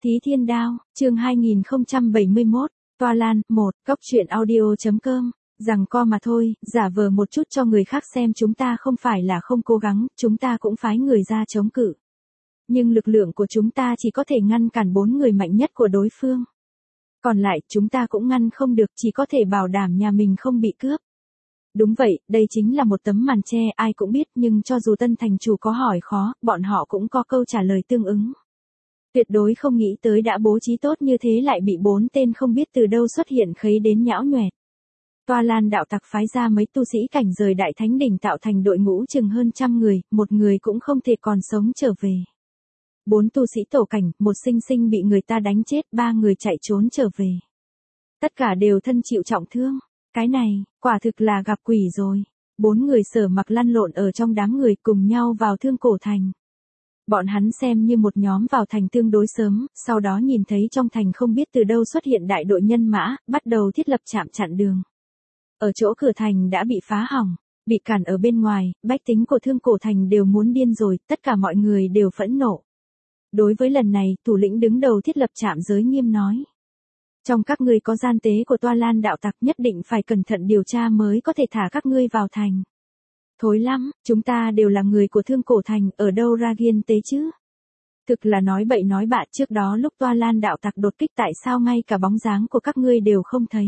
Thí Thiên Đao, chương 2071, Toa Lan, 1, Cóc truyện audio.com, rằng co mà thôi, giả vờ một chút cho người khác xem chúng ta không phải là không cố gắng, chúng ta cũng phái người ra chống cự. Nhưng lực lượng của chúng ta chỉ có thể ngăn cản 4 người mạnh nhất của đối phương. Còn lại, chúng ta cũng ngăn không được, chỉ có thể bảo đảm nhà mình không bị cướp. Đúng vậy, đây chính là một tấm màn che, ai cũng biết, nhưng cho dù tân thành chủ có hỏi khó, bọn họ cũng có câu trả lời tương ứng. Tuyệt đối không nghĩ tới đã bố trí tốt như thế lại bị 4 tên không biết từ đâu xuất hiện khấy đến nhão nhoẹt. Toa Lan đạo tặc phái ra mấy tu sĩ cảnh rời đại thánh đỉnh tạo thành đội ngũ chừng hơn 100 người, một người cũng không thể còn sống trở về. 4 tu sĩ tổ cảnh, một sinh sinh bị người ta đánh chết, 3 người chạy trốn trở về. Tất cả đều thân chịu trọng thương. Cái này, quả thực là gặp quỷ rồi. 4 người Sở Mặc lăn lộn ở trong đám người cùng nhau vào Thương Cổ Thành. Bọn hắn xem như một nhóm vào thành tương đối sớm, sau đó nhìn thấy trong thành không biết từ đâu xuất hiện đại đội nhân mã, bắt đầu thiết lập trạm chặn đường. Ở chỗ cửa thành đã bị phá hỏng, bị cản ở bên ngoài, bách tính của Thương Cổ Thành đều muốn điên rồi, tất cả mọi người đều phẫn nộ. Đối với lần này, thủ lĩnh đứng đầu thiết lập trạm giới nghiêm nói. Trong các ngươi có gian tế của Toa Lan đạo tặc, nhất định phải cẩn thận điều tra mới có thể thả các ngươi vào thành. Thối lắm, chúng ta đều là người của Thương Cổ Thành, ở đâu ra ghiên tế chứ? Thực là nói bậy nói bạ, trước đó lúc Toa Lan đạo tặc đột kích tại sao ngay cả bóng dáng của các ngươi đều không thấy?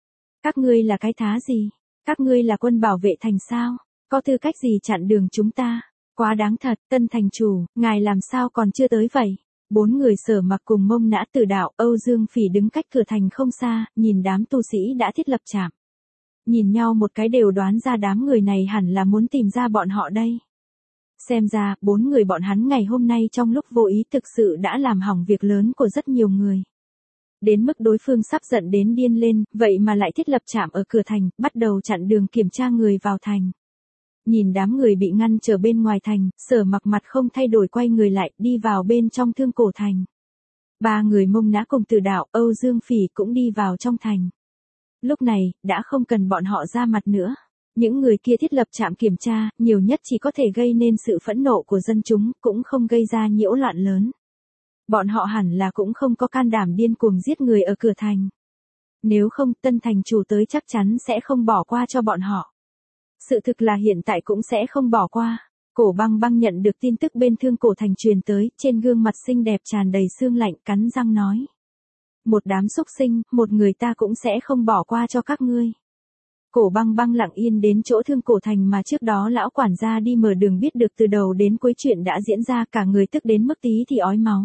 Các ngươi là cái thá gì? Các ngươi là quân bảo vệ thành sao? Có tư cách gì chặn đường chúng ta? Quá đáng thật, tân thành chủ, ngài làm sao còn chưa tới vậy? 4 người Sở Mặc cùng Mông Nã Tử Đạo, Âu Dương Phỉ đứng cách cửa thành không xa, nhìn đám tu sĩ đã thiết lập trạm. Nhìn nhau một cái đều đoán ra đám người này hẳn là muốn tìm ra bọn họ đây. Xem ra, 4 người bọn hắn ngày hôm nay trong lúc vô ý thực sự đã làm hỏng việc lớn của rất nhiều người. Đến mức đối phương sắp giận đến điên lên, vậy mà lại thiết lập trạm ở cửa thành, bắt đầu chặn đường kiểm tra người vào thành. Nhìn đám người bị ngăn trở bên ngoài thành, Sở Mặc mặt không thay đổi quay người lại, đi vào bên trong Thương Cổ Thành. 3 người Mông Nã cùng Tử Đạo, Âu Dương Phỉ cũng đi vào trong thành. Lúc này, đã không cần bọn họ ra mặt nữa. Những người kia thiết lập trạm kiểm tra, nhiều nhất chỉ có thể gây nên sự phẫn nộ của dân chúng, cũng không gây ra nhiễu loạn lớn. Bọn họ hẳn là cũng không có can đảm điên cuồng giết người ở cửa thành. Nếu không, tân thành chủ tới chắc chắn sẽ không bỏ qua cho bọn họ. Sự thực là hiện tại cũng sẽ không bỏ qua. Cổ Băng Băng nhận được tin tức bên Thương Cổ Thành truyền tới, trên gương mặt xinh đẹp tràn đầy sương lạnh, cắn răng nói. Một đám xúc sinh, một người ta cũng sẽ không bỏ qua cho các ngươi. Cổ Băng Băng lặng yên đến chỗ Thương Cổ Thành mà trước đó lão quản gia đi mở đường biết được từ đầu đến cuối chuyện đã diễn ra, cả người tức đến mức tí thì ói máu.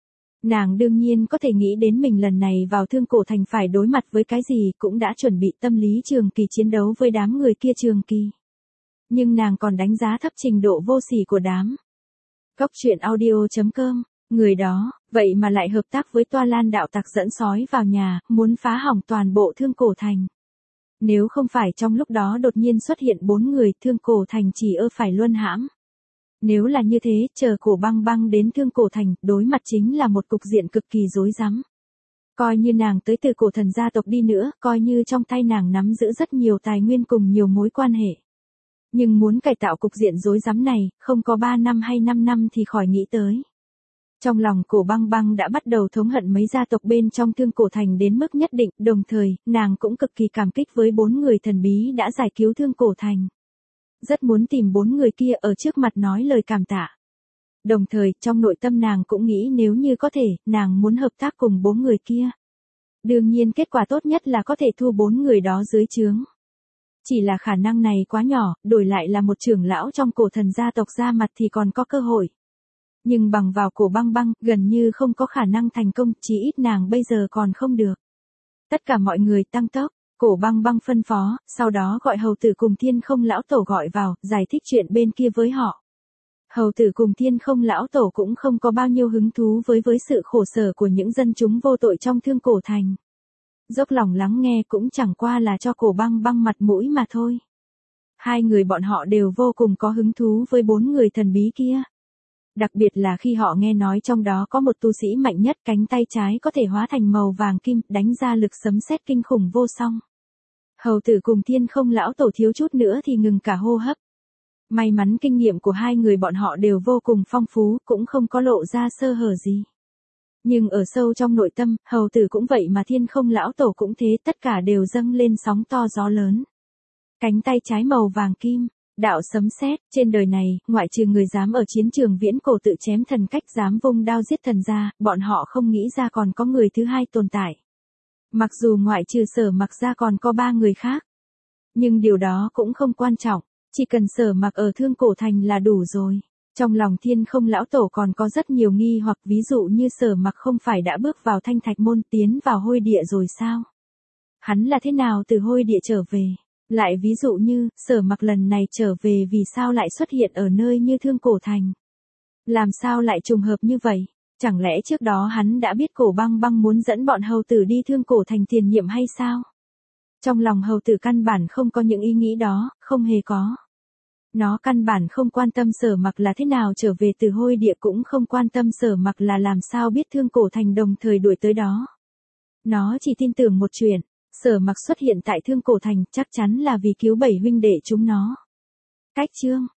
Nàng đương nhiên có thể nghĩ đến mình lần này vào Thương Cổ Thành phải đối mặt với cái gì, cũng đã chuẩn bị tâm lý trường kỳ chiến đấu với đám người kia trường kỳ. Nhưng nàng còn đánh giá thấp trình độ vô sỉ của đám. Cóc truyện audio.com, người đó, vậy mà lại hợp tác với Toa Lan đạo tặc dẫn sói vào nhà, muốn phá hỏng toàn bộ Thương Cổ Thành. Nếu không phải trong lúc đó đột nhiên xuất hiện 4 người, Thương Cổ Thành chỉ phải luân hãm. Nếu là như thế, chờ Cổ Băng Băng đến Thương Cổ Thành, đối mặt chính là một cục diện cực kỳ rối rắm. Coi như nàng tới từ cổ thần gia tộc đi nữa, coi như trong tay nàng nắm giữ rất nhiều tài nguyên cùng nhiều mối quan hệ. Nhưng muốn cải tạo cục diện rối rắm này, không có 3 năm hay 5 năm thì khỏi nghĩ tới. Trong lòng Cổ Băng Băng đã bắt đầu thống hận mấy gia tộc bên trong Thương Cổ Thành đến mức nhất định, đồng thời, nàng cũng cực kỳ cảm kích với 4 người thần bí đã giải cứu Thương Cổ Thành. Rất muốn tìm 4 người kia ở trước mặt nói lời cảm tạ. Đồng thời, trong nội tâm nàng cũng nghĩ nếu như có thể, nàng muốn hợp tác cùng 4 người kia. Đương nhiên kết quả tốt nhất là có thể thu 4 người đó dưới trướng. Chỉ là khả năng này quá nhỏ, đổi lại là một trưởng lão trong cổ thần gia tộc ra mặt thì còn có cơ hội. Nhưng bằng vào Cổ Băng Băng, gần như không có khả năng thành công, chỉ ít nàng bây giờ còn không được. Tất cả mọi người tăng tốc. Cổ Băng Băng phân phó, sau đó gọi hầu tử cùng Thiên Không lão tổ gọi vào, giải thích chuyện bên kia với họ. Hầu tử cùng Thiên Không lão tổ cũng không có bao nhiêu hứng thú với sự khổ sở của những dân chúng vô tội trong Thương Cổ Thành. Dốc lòng lắng nghe cũng chẳng qua là cho Cổ Băng Băng mặt mũi mà thôi. 2 người bọn họ đều vô cùng có hứng thú với 4 người thần bí kia. Đặc biệt là khi họ nghe nói trong đó có một tu sĩ mạnh nhất, cánh tay trái có thể hóa thành màu vàng kim, đánh ra lực sấm sét kinh khủng vô song. Hầu tử cùng Thiên Không lão tổ thiếu chút nữa thì ngừng cả hô hấp. May mắn kinh nghiệm của 2 người bọn họ đều vô cùng phong phú, cũng không có lộ ra sơ hở gì. Nhưng ở sâu trong nội tâm, hầu tử cũng vậy mà Thiên Không lão tổ cũng thế, tất cả đều dâng lên sóng to gió lớn. Cánh tay trái màu vàng kim, đạo sấm sét, trên đời này, ngoại trừ người dám ở chiến trường viễn cổ tự chém thần cách dám vung đao giết thần ra, bọn họ không nghĩ ra còn có người thứ hai tồn tại. Mặc dù ngoại trừ Sở Mặc ra còn có 3 người khác. Nhưng điều đó cũng không quan trọng, chỉ cần Sở Mặc ở Thương Cổ Thành là đủ rồi. Trong lòng Thiên Không lão tổ còn có rất nhiều nghi hoặc, ví dụ như Sở Mặc không phải đã bước vào Thanh Thạch môn tiến vào Hôi địa rồi sao? Hắn là thế nào từ Hôi địa trở về? Lại ví dụ như, Sở Mặc lần này trở về vì sao lại xuất hiện ở nơi như Thương Cổ Thành? Làm sao lại trùng hợp như vậy? Chẳng lẽ trước đó hắn đã biết Cổ Băng Băng muốn dẫn bọn hầu tử đi Thương Cổ Thành tiền nhiệm hay sao? Trong lòng hầu tử căn bản không có những ý nghĩ đó, không hề có. Nó căn bản không quan tâm Sở Mặc là thế nào trở về từ Hôi địa, cũng không quan tâm Sở Mặc là làm sao biết Thương Cổ Thành đồng thời đuổi tới đó. Nó chỉ tin tưởng một chuyện, Sở Mặc xuất hiện tại Thương Cổ Thành chắc chắn là vì cứu 7 huynh đệ chúng nó. Cách chương